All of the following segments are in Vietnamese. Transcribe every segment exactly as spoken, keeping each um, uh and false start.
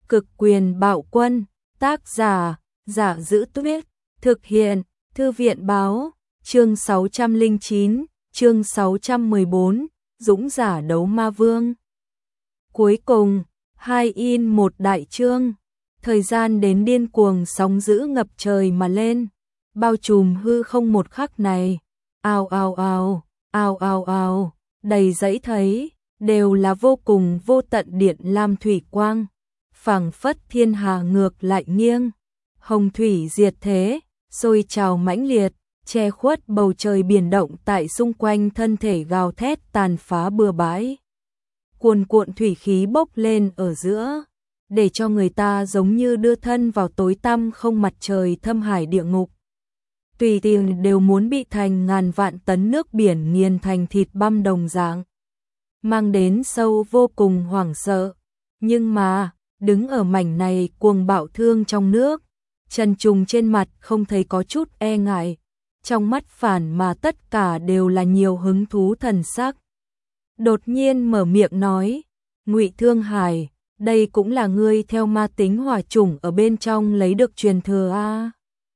Cực quyền bạo quân, tác giả, Giả Giữ Tuyết, thực hiện, Thư viện báo, chương sáu trăm lẻ chín, chương sáu trăm mười bốn, Dũng giả đấu ma vương. Cuối cùng, hai in một đại chương, thời gian đến điên cuồng sóng dữ ngập trời mà lên, bao trùm hư không một khắc này, ào ào ào, ào ào ào, đầy dãy thấy, đều là vô cùng vô tận điện lam thủy quang, phảng phất thiên hà ngược lại nghiêng, hồng thủy diệt thế, sôi trào mãnh liệt, che khuất bầu trời biển động tại xung quanh thân thể gào thét tàn phá bừa bãi. Cuồn cuộn thủy khí bốc lên ở giữa, để cho người ta giống như đưa thân vào tối tăm không mặt trời thâm hải địa ngục. Tùy tiện đều muốn bị thành ngàn vạn tấn nước biển nghiền thành thịt băm đồng dạng, mang đến sâu vô cùng hoảng sợ. Nhưng mà, đứng ở mảnh này cuồng bạo thương trong nước, Trần Trùng trên mặt không thấy có chút e ngại, trong mắt phản mà tất cả đều là nhiều hứng thú thần sắc. Đột nhiên mở miệng nói, Ngụy Thương Hải, đây cũng là ngươi theo ma tính hỏa chủng ở bên trong lấy được truyền thừa a.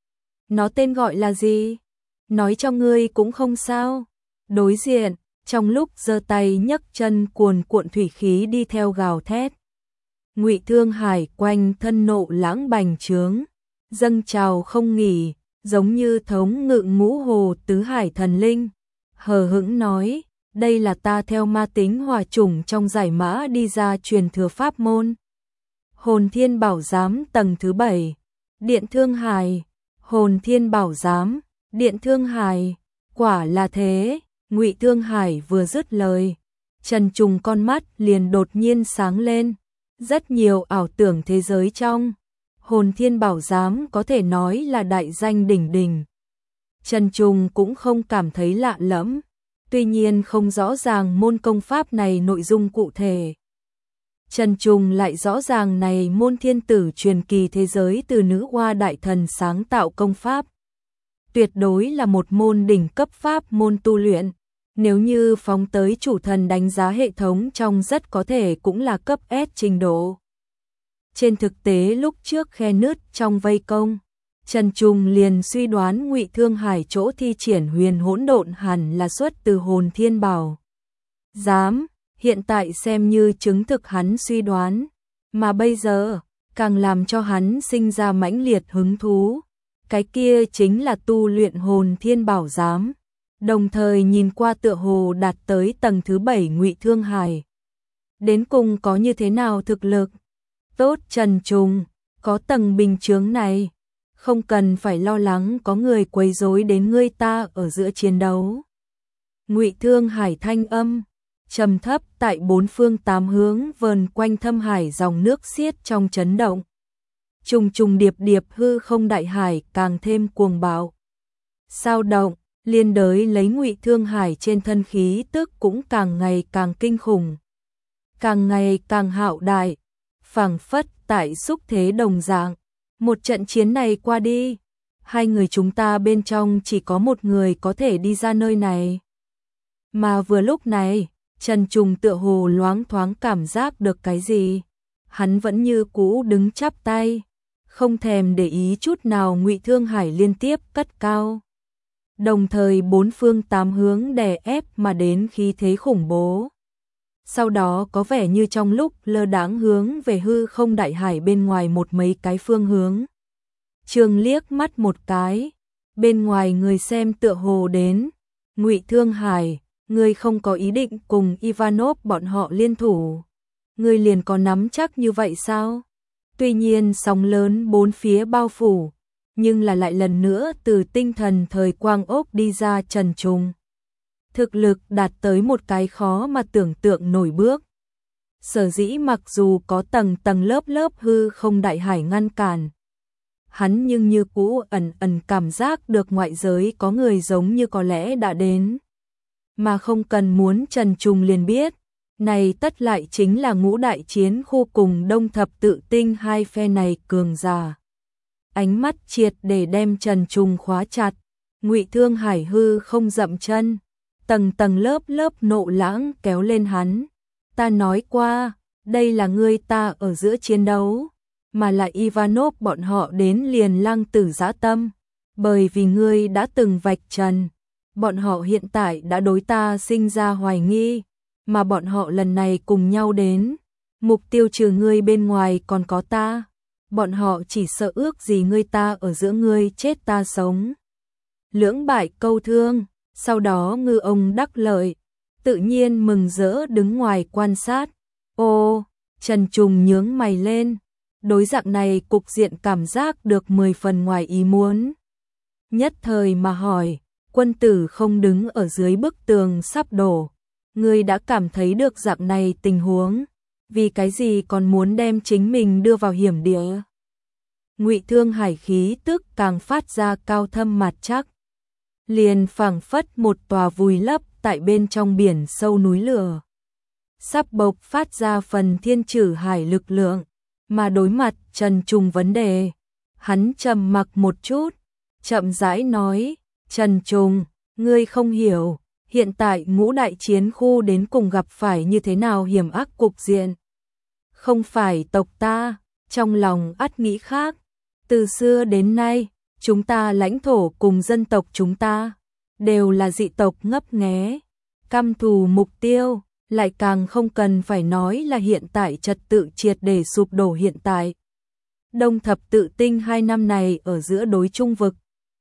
Nó tên gọi là gì? Nói cho ngươi cũng không sao. Đối diện, trong lúc giơ tay nhấc chân cuồn cuộn thủy khí đi theo gào thét. Ngụy Thương Hải quanh thân nộ lãng bành trướng, dâng trào không nghỉ, giống như thống ngự ngũ hồ tứ hải thần linh. Hờ hững nói, đây là ta theo ma tính hỏa chủng trong giải mã đi ra truyền thừa pháp môn. Hồn Thiên Bảo Giám tầng thứ bảy, Điện Thương Hải, Hồn Thiên Bảo Giám, Điện Thương Hải, quả là thế. Ngụy Thương Hải vừa dứt lời, Trần Trùng con mắt liền đột nhiên sáng lên, rất nhiều ảo tưởng thế giới trong Hồn Thiên Bảo Giám có thể nói là đại danh đỉnh đỉnh. Trần Trùng cũng không cảm thấy lạ lẫm, tuy nhiên không rõ ràng môn công pháp này nội dung cụ thể. Trần Trùng lại rõ ràng này môn thiên tử truyền kỳ thế giới từ nữ hoa đại thần sáng tạo công pháp. Tuyệt đối là một môn đỉnh cấp pháp môn tu luyện, nếu như phóng tới chủ thần đánh giá hệ thống trong rất có thể cũng là cấp S trình độ. Trên thực tế lúc trước khe nứt trong vây công, Trần Trùng liền suy đoán Ngụy Thương Hải chỗ thi triển huyền hỗn độn hẳn là xuất từ Hồn Thiên Bảo Giám, hiện tại xem như chứng thực hắn suy đoán, mà bây giờ càng làm cho hắn sinh ra mãnh liệt hứng thú, cái kia chính là tu luyện Hồn Thiên Bảo Giám, đồng thời nhìn qua tựa hồ đạt tới tầng thứ bảy Ngụy Thương Hải. Đến cùng có như thế nào thực lực? Tốt Trần Trùng, có tầng bình chướng này, không cần phải lo lắng có người quấy rối đến ngươi ta ở giữa chiến đấu. Ngụy Thương Hải thanh âm trầm thấp tại bốn phương tám hướng vờn quanh thâm hải dòng nước xiết trong chấn động. Trùng trùng điệp điệp hư không đại hải càng thêm cuồng bạo. Sao động, liên đới lấy Ngụy Thương Hải trên thân khí tức cũng càng ngày càng kinh khủng, càng ngày càng hạo đại, phảng phất tại xúc thế đồng dạng. Một trận chiến này qua đi, hai người chúng ta bên trong chỉ có một người có thể đi ra nơi này. Mà vừa lúc này, Trần Trùng tựa hồ loáng thoáng cảm giác được cái gì, hắn vẫn như cũ đứng chắp tay, không thèm để ý chút nào Ngụy Thương Hải liên tiếp cất cao. Đồng thời bốn phương tám hướng đè ép mà đến khí thế khủng bố. Sau đó có vẻ như trong lúc lơ đãng hướng về hư không đại hải bên ngoài một mấy cái phương hướng. Trương liếc mắt một cái, bên ngoài người xem tựa hồ đến, Ngụy Thương Hải, ngươi không có ý định cùng Ivanov bọn họ liên thủ, ngươi liền có nắm chắc như vậy sao? Tuy nhiên sóng lớn bốn phía bao phủ, nhưng là lại lần nữa từ tinh thần thời quang ốc đi ra Trần Trùng. Thực lực đạt tới một cái khó mà tưởng tượng nổi bước. Sở dĩ mặc dù có tầng tầng lớp lớp hư không đại hải ngăn cản, hắn nhưng như cũ ẩn ẩn cảm giác được ngoại giới có người giống như có lẽ đã đến. Mà không cần muốn Trần Trùng liền biết, này tất lại chính là ngũ đại chiến khu cùng đông thập tự tinh hai phe này cường giả. Ánh mắt triệt để đem Trần Trùng khóa chặt, Ngụy Thương Hải hư không dậm chân, tầng tầng lớp lớp nộ lãng kéo lên hắn. Ta nói qua, đây là ngươi ta ở giữa chiến đấu, mà là Ivanov bọn họ đến liền Lăng Tử dã tâm, bởi vì ngươi đã từng vạch trần, bọn họ hiện tại đã đối ta sinh ra hoài nghi, mà bọn họ lần này cùng nhau đến, mục tiêu trừ ngươi bên ngoài còn có ta, bọn họ chỉ sợ ước gì ngươi ta ở giữa ngươi chết ta sống. Lưỡng bại câu thương, sau đó ngư ông đắc lợi, tự nhiên mừng rỡ đứng ngoài quan sát. Ô, Trần Trùng nhướng mày lên, đối dạng này cục diện cảm giác được mười phần ngoài ý muốn. Nhất thời mà hỏi, quân tử không đứng ở dưới bức tường sắp đổ, ngươi đã cảm thấy được dạng này tình huống, vì cái gì còn muốn đem chính mình đưa vào hiểm địa? Ngụy Thương Hải khí tức càng phát ra cao thâm mặt chắc, liền phảng phất một tòa vùi lấp tại bên trong biển sâu núi lửa, sắp bộc phát ra phần thiên trử hải lực lượng, mà đối mặt Trần Trùng vấn đề, hắn trầm mặc một chút, chậm rãi nói, Trần Trùng, ngươi không hiểu, hiện tại ngũ đại chiến khu đến cùng gặp phải như thế nào hiểm ác cục diện. Không phải tộc ta, trong lòng ắt nghĩ khác, từ xưa đến nay, chúng ta lãnh thổ cùng dân tộc chúng ta, đều là dị tộc ngấp nghé, căm thù mục tiêu, lại càng không cần phải nói là hiện tại trật tự triệt để sụp đổ hiện tại. Đông thập tự tinh hai năm này ở giữa đối trung vực,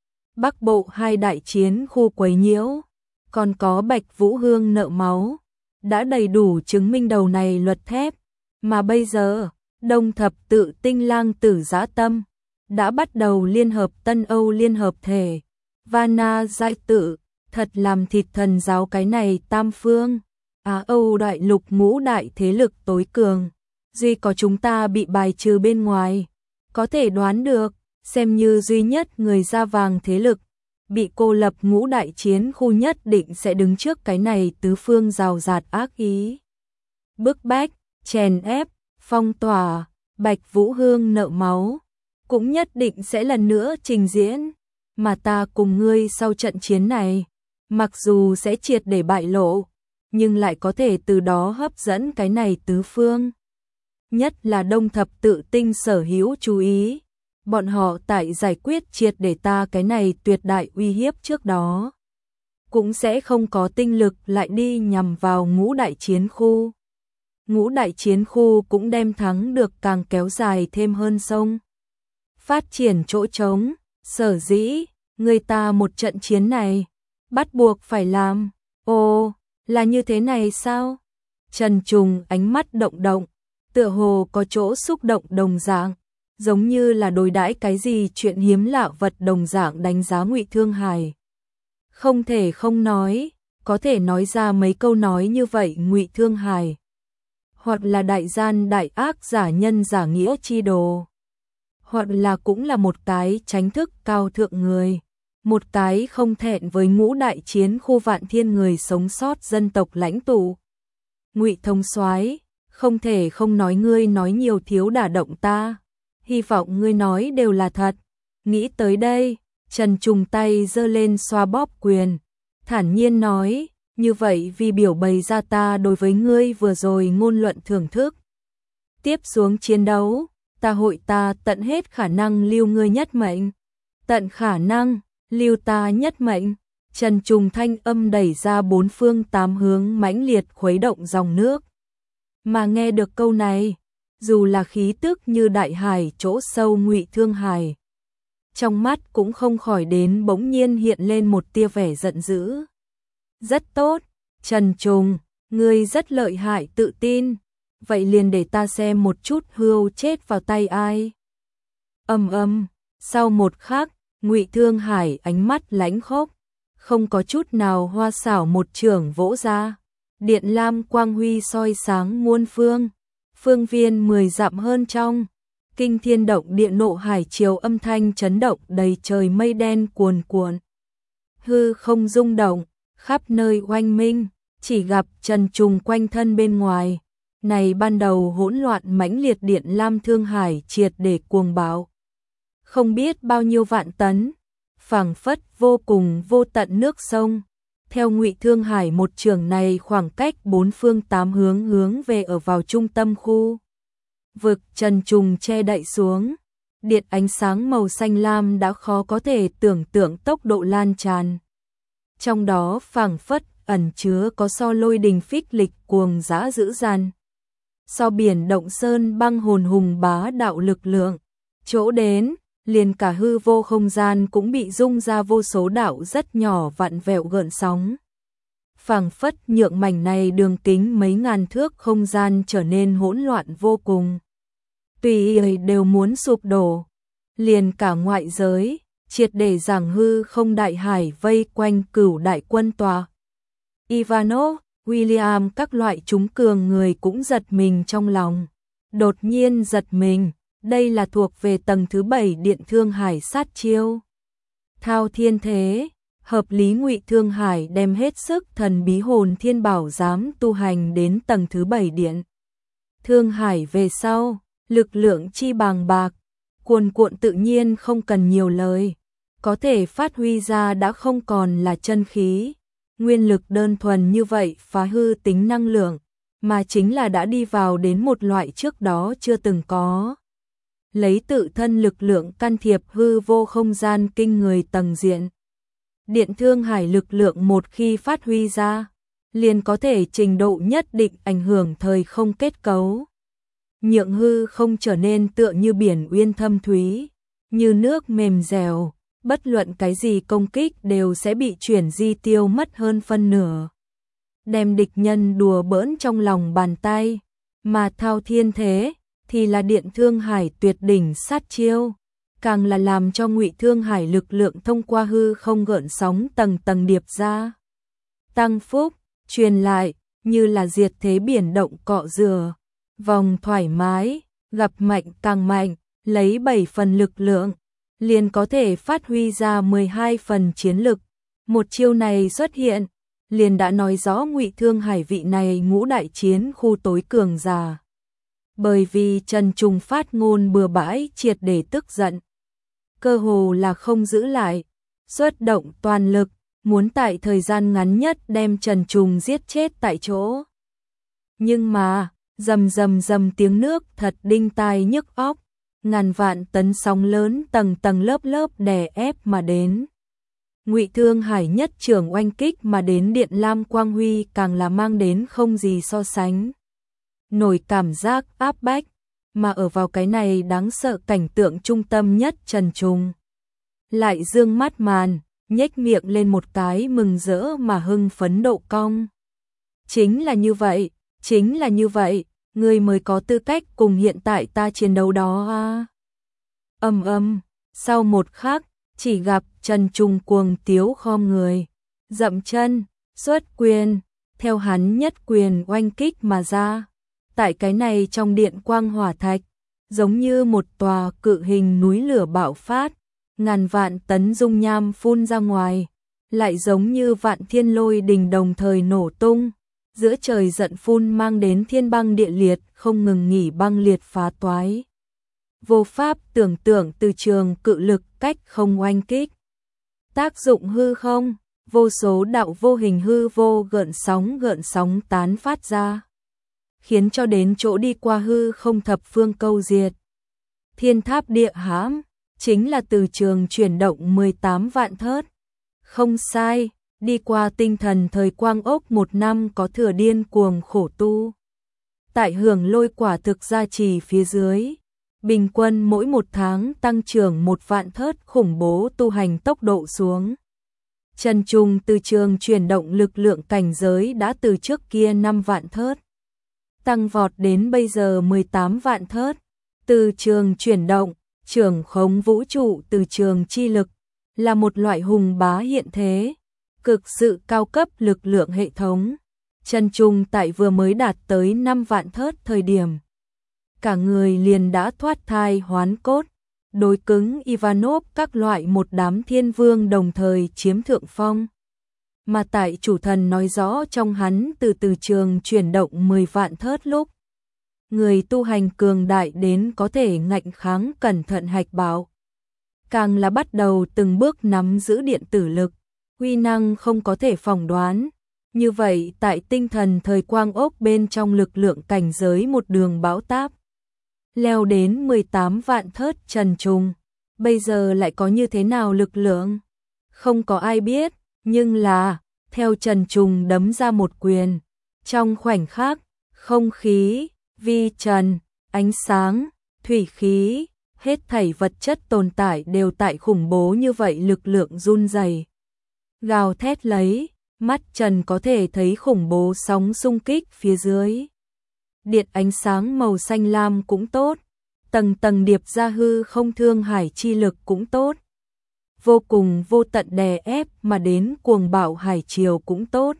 Bắc Bộ hai đại chiến khu quấy nhiễu, còn có Bạch Vũ Hương nợ máu, đã đầy đủ chứng minh đầu này luật thép, mà bây giờ, Đông thập tự tinh Lang Tử dã tâm, đã bắt đầu liên hợp Tân Âu liên hợp thể, Vana giải tự, thật làm thịt thần giáo cái này tam phương, Á Âu đại lục ngũ đại thế lực tối cường, duy có chúng ta bị bài trừ bên ngoài, có thể đoán được, xem như duy nhất người da vàng thế lực, bị cô lập ngũ đại chiến khu nhất định sẽ đứng trước cái này tứ phương rào rạt ác ý. Bức bách, chèn ép, phong tỏa, Bạch Vũ Hương nợ máu, cũng nhất định sẽ lần nữa trình diễn, mà ta cùng ngươi sau trận chiến này, mặc dù sẽ triệt để bại lộ, nhưng lại có thể từ đó hấp dẫn cái này tứ phương. Nhất là Đông thập tự tinh sở hữu chú ý, bọn họ tại giải quyết triệt để ta cái này tuyệt đại uy hiếp trước đó, cũng sẽ không có tinh lực lại đi nhằm vào ngũ đại chiến khu. Ngũ đại chiến khu cũng đem thắng được càng kéo dài thêm hơn sông. Phát triển chỗ trống, sở dĩ, người ta một trận chiến này, bắt buộc phải làm, ồ, là như thế này sao? Trần Trùng ánh mắt động động, tựa hồ có chỗ xúc động đồng dạng, giống như là đối đãi cái gì chuyện hiếm lạ vật đồng dạng đánh giá Ngụy Thương Hải. Không thể không nói, có thể nói ra mấy câu nói như vậy Ngụy Thương Hải, hoặc là đại gian đại ác giả nhân giả nghĩa chi đồ, hoặc là cũng là một cái tránh thức cao thượng người, một cái không thẹn với ngũ đại chiến khu vạn thiên người sống sót dân tộc lãnh tụ. Ngụy Thông Soái, không thể không nói ngươi nói nhiều thiếu đả động ta, hy vọng ngươi nói đều là thật. Nghĩ tới đây, Trần Trùng tay giơ lên xoa bóp quyền, thản nhiên nói, như vậy vì biểu bày ra ta đối với ngươi vừa rồi ngôn luận thưởng thức. Tiếp xuống chiến đấu, ta hội ta tận hết khả năng lưu ngươi nhất mệnh, tận khả năng lưu ta nhất mệnh. Trần Trùng thanh âm đẩy ra bốn phương tám hướng mãnh liệt khuấy động dòng nước. Mà nghe được câu này, dù là khí tức như đại hải chỗ sâu Ngụy Thương Hải, trong mắt cũng không khỏi đến bỗng nhiên hiện lên một tia vẻ giận dữ. Rất tốt, Trần Trùng, ngươi rất lợi hại tự tin, vậy liền để ta xem một chút hươu chết vào tay ai. Ầm ầm, sau một khắc, Ngụy Thương Hải ánh mắt lãnh khốc, không có chút nào hoa xảo một chưởng vỗ ra, điện lam quang huy soi sáng muôn phương, phương viên mười dặm hơn trong, kinh thiên động địa nộ hải chiều âm thanh chấn động đầy trời mây đen cuồn cuộn. Hư không rung động, khắp nơi oanh minh, chỉ gặp Trần Trùng quanh thân bên ngoài, này ban đầu hỗn loạn mãnh liệt điện lam thương hải triệt để cuồng bạo. Không biết bao nhiêu vạn tấn, phảng phất vô cùng vô tận nước sông, theo Ngụy Thương Hải một trường này khoảng cách bốn phương tám hướng hướng về ở vào trung tâm khu. vực trần trùng che đậy xuống. Điện ánh sáng màu xanh lam đã khó có thể tưởng tượng tốc độ lan tràn. Trong đó phảng phất ẩn chứa có so lôi đình phích lịch cuồng dã dữ dằn. So biển động sơn băng hồn hùng bá đạo lực lượng. Chỗ đến, liền cả hư vô không gian cũng bị rung ra vô số đạo rất nhỏ vặn vẹo gợn sóng. Phảng phất nhượng mảnh này đường kính mấy ngàn thước không gian trở nên hỗn loạn vô cùng. Tùy ý đều muốn sụp đổ. Liền cả ngoại giới, triệt để giảng hư không đại hải vây quanh cửu đại quân tòa. Ivanov, William các loại chúng cường người cũng giật mình trong lòng. Đột nhiên giật mình, đây là thuộc về tầng thứ bảy điện Thương Hải sát chiêu. Thao thiên thế, hợp lý Ngụy Thương Hải đem hết sức thần bí hồn thiên bảo giám tu hành đến tầng thứ bảy điện. Thương Hải về sau, lực lượng chi bàng bạc, cuồn cuộn tự nhiên không cần nhiều lời, có thể phát huy ra đã không còn là chân khí, nguyên lực đơn thuần như vậy phá hư tính năng lượng, mà chính là đã đi vào đến một loại trước đó chưa từng có. Lấy tự thân lực lượng can thiệp hư vô không gian kinh người tầng diện. Điện Thương Hải lực lượng một khi phát huy ra, liền có thể trình độ nhất định ảnh hưởng thời không kết cấu. Nhượng hư không trở nên tựa như biển uyên thâm thúy, như nước mềm dẻo, bất luận cái gì công kích đều sẽ bị chuyển di tiêu mất hơn phân nửa. Đem địch nhân đùa bỡn trong lòng bàn tay, mà thao thiên thế thì là điện Thương Hải tuyệt đỉnh sát chiêu, càng là làm cho Ngụy Thương Hải lực lượng thông qua hư không gợn sóng tầng tầng điệp ra. Tăng phúc, truyền lại, như là diệt thế biển động cọ rửa, vòng thoải mái, gặp mạnh càng mạnh, lấy bảy phần lực lượng, liền có thể phát huy ra mười hai phần chiến lực. Một chiêu này xuất hiện, liền đã nói rõ Ngụy Thương Hải vị này ngũ đại chiến khu tối cường giả. Bởi vì Trần Trùng phát ngôn bừa bãi triệt để tức giận, cơ hồ là không giữ lại, xuất động toàn lực, muốn tại thời gian ngắn nhất đem Trần Trùng giết chết tại chỗ. Nhưng mà, rầm rầm rầm tiếng nước thật đinh tai nhức óc, ngàn vạn tấn sóng lớn tầng tầng lớp lớp đè ép mà đến. Ngụy Thương Hải nhất trưởng oanh kích mà đến điện lam quang huy càng là mang đến không gì so sánh. Nổi cảm giác áp bách, mà ở vào cái này đáng sợ cảnh tượng trung tâm nhất Trần Trùng. Lại dương mắt màn, nhếch miệng lên một cái mừng rỡ mà hưng phấn độ cong. Chính là như vậy, chính là như vậy, ngươi mới có tư cách cùng hiện tại ta chiến đấu đó à. Âm âm, sau một khắc, chỉ gặp Trần Trùng cuồng tiếu khom người, dậm chân, xuất quyền, theo hắn nhất quyền oanh kích mà ra. Tại cái này trong điện quang hỏa thạch, giống như một tòa cự hình núi lửa bạo phát, ngàn vạn tấn dung nham phun ra ngoài, lại giống như vạn thiên lôi đình đồng thời nổ tung, giữa trời giận phun mang đến thiên băng địa liệt không ngừng nghỉ băng liệt phá toái. Vô pháp tưởng tượng từ trường cự lực cách không oanh kích. Tác dụng hư không, vô số đạo vô hình hư vô gợn sóng gợn sóng tán phát ra, khiến cho đến chỗ đi qua hư không thập phương câu diệt. Thiên tháp địa hãm, chính là từ trường chuyển động mười tám vạn thớt. Không sai, đi qua tinh thần thời quang ốc một năm có thừa điên cuồng khổ tu. Tại hưởng lôi quả thực gia trì phía dưới, bình quân mỗi một tháng tăng trưởng một vạn thớt khủng bố tu hành tốc độ xuống. Trần Trùng từ trường chuyển động lực lượng cảnh giới đã từ trước kia năm vạn thớt, tăng vọt đến bây giờ mười tám vạn thớt. Từ trường chuyển động, trưởng khống vũ trụ từ trường chi lực, là một loại hùng bá hiện thế, cực sự cao cấp lực lượng hệ thống. Trần Trùng tại vừa mới đạt tới năm vạn thớt thời điểm, cả người liền đã thoát thai hoán cốt, đối cứng Ivanov các loại một đám thiên vương đồng thời chiếm thượng phong. Mà tại chủ thần nói rõ trong hắn từ từ trường chuyển động mười vạn thớt lúc, người tu hành cường đại đến có thể ngạnh kháng cẩn thận hạch bảo. Càng là bắt đầu từng bước nắm giữ điện tử lực, uy năng không có thể phỏng đoán. Như vậy tại tinh thần thời quang ốc bên trong lực lượng cảnh giới một đường bão táp. leo đến mười tám vạn thớt trần trùng. Bây giờ lại có như thế nào lực lượng? Không có ai biết, nhưng là, theo Trần Trùng đấm ra một quyền. Trong khoảnh khắc, không khí, vi trần, ánh sáng, thủy khí, hết thảy vật chất tồn tại đều tại khủng bố như vậy lực lượng run rẩy, gào thét lấy, mắt Trần có thể thấy khủng bố sóng xung kích phía dưới. Điện ánh sáng màu xanh lam cũng tốt, tầng tầng điệp ra hư không thương hải chi lực cũng tốt. Vô cùng vô tận đè ép mà đến cuồng bạo hải triều cũng tốt.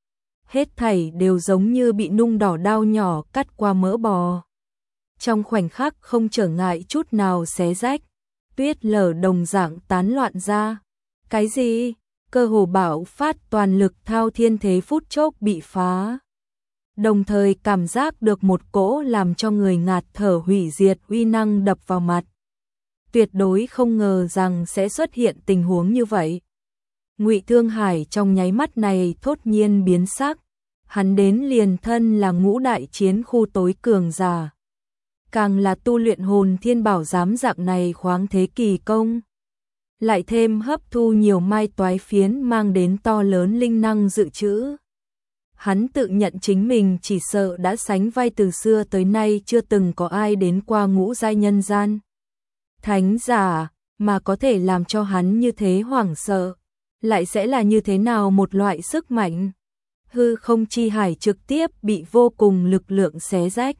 Hết thảy đều giống như bị nung đỏ đao nhỏ cắt qua mỡ bò. Trong khoảnh khắc không trở ngại chút nào xé rách, tuyết lở đồng dạng tán loạn ra. Cái gì? Cơ hồ bạo phát toàn lực thao thiên thế phút chốc bị phá. Đồng thời cảm giác được một cỗ làm cho người ngạt thở hủy diệt uy năng đập vào mặt. Tuyệt đối không ngờ rằng sẽ xuất hiện tình huống như vậy. Ngụy Thương Hải trong nháy mắt này thốt nhiên biến sắc, hắn đến liền thân là ngũ đại chiến khu tối cường giả. Càng là tu luyện hồn thiên bảo giám dạng này khoáng thế kỳ công. Lại thêm hấp thu nhiều mai toái phiến mang đến to lớn linh năng dự trữ. Hắn tự nhận chính mình chỉ sợ đã sánh vai từ xưa tới nay chưa từng có ai đến qua ngũ giai nhân gian. Thánh giả, mà có thể làm cho hắn như thế hoảng sợ, lại sẽ là như thế nào một loại sức mạnh. Hư không chi hải trực tiếp bị vô cùng lực lượng xé rách.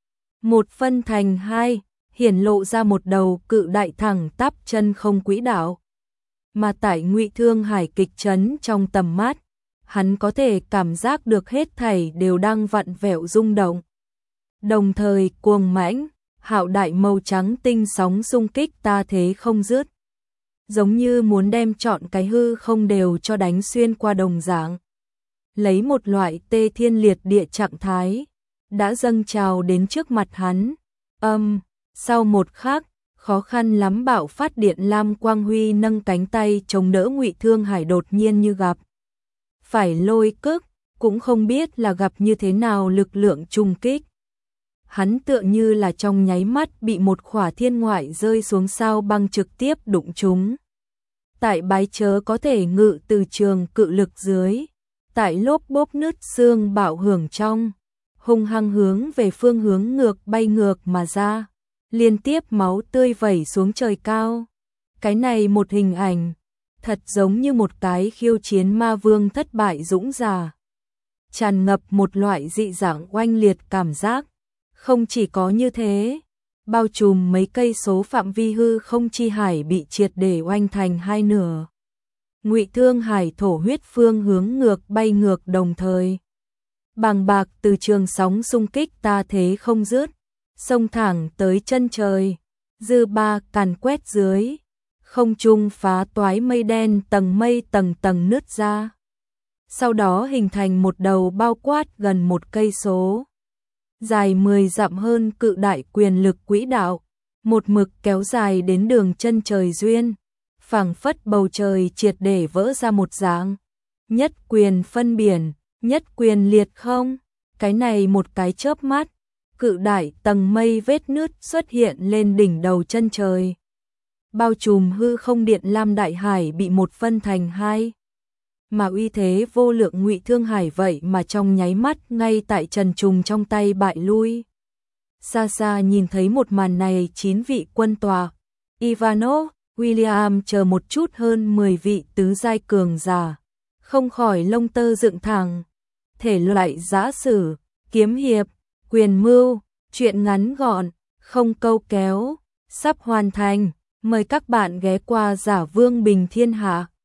Một phân thành hai, hiển lộ ra một đầu cự đại thẳng tắp chân không quỹ đạo. Mà tại Ngụy Thương Hải kịch chấn trong tầm mắt, hắn có thể cảm giác được hết thảy đều đang vặn vẹo rung động. Đồng thời cuồng mãnh, hạo đại màu trắng tinh sóng xung kích ta thế không dứt. Giống như muốn đem trọn cái hư không đều cho đánh xuyên qua đồng dạng. Lấy một loại tê thiên liệt địa trạng thái, đã dâng trào đến trước mặt hắn. Âm, sau một khắc, khó khăn lắm bạo phát điện lam quang huy nâng cánh tay chống đỡ Ngụy Thương Hải đột nhiên như gặp phải lôi cức, cũng không biết là gặp như thế nào lực lượng trùng kích. Hắn tựa như là trong nháy mắt bị một khỏa thiên ngoại rơi xuống sao băng trực tiếp đụng trúng. Tại bái chớ có thể ngự từ trường cự lực dưới, tại lốp bốp nứt xương bạo hưởng trong, hung hăng hướng về phương hướng ngược bay ngược mà ra, liên tiếp máu tươi vẩy xuống trời cao. Cái này một hình ảnh, thật giống như một cái khiêu chiến ma vương thất bại dũng giả. Tràn ngập một loại dị dạng oanh liệt cảm giác. Không chỉ có như thế, bao trùm mấy cây số phạm vi hư không chi hải bị triệt để oanh thành hai nửa. Ngụy Thương Hải thổ huyết phương hướng ngược bay ngược đồng thời. Bàng bạc từ trường sóng xung kích ta thế không dứt, xông thẳng tới chân trời, dư ba càn quét dưới, không trung phá toái mây đen tầng mây tầng tầng nứt ra. Sau đó hình thành một đầu bao quát gần một cây số. Dài mười dặm hơn cự đại quyền lực quỹ đạo, một mực kéo dài đến đường chân trời duyên, phảng phất bầu trời triệt để vỡ ra một dạng. Nhất quyền phân biển, nhất quyền liệt không, cái này một cái chớp mắt, cự đại tầng mây vết nứt xuất hiện lên đỉnh đầu chân trời. Bao trùm hư không điện lam đại hải bị một phân thành hai. Mà uy thế vô lượng Ngụy Thương Hải vậy mà trong nháy mắt ngay tại Trần Trùng trong tay bại lui. Xa xa nhìn thấy một màn này chín vị quân tòa, Ivanov, William chờ một chút hơn mười vị tứ giai cường giả, không khỏi lông tơ dựng thẳng. Thể loại giã sử, kiếm hiệp, quyền mưu, truyện ngắn gọn, không câu kéo, sắp hoàn thành, mời các bạn ghé qua Giả Vương Bình Thiên Hạ.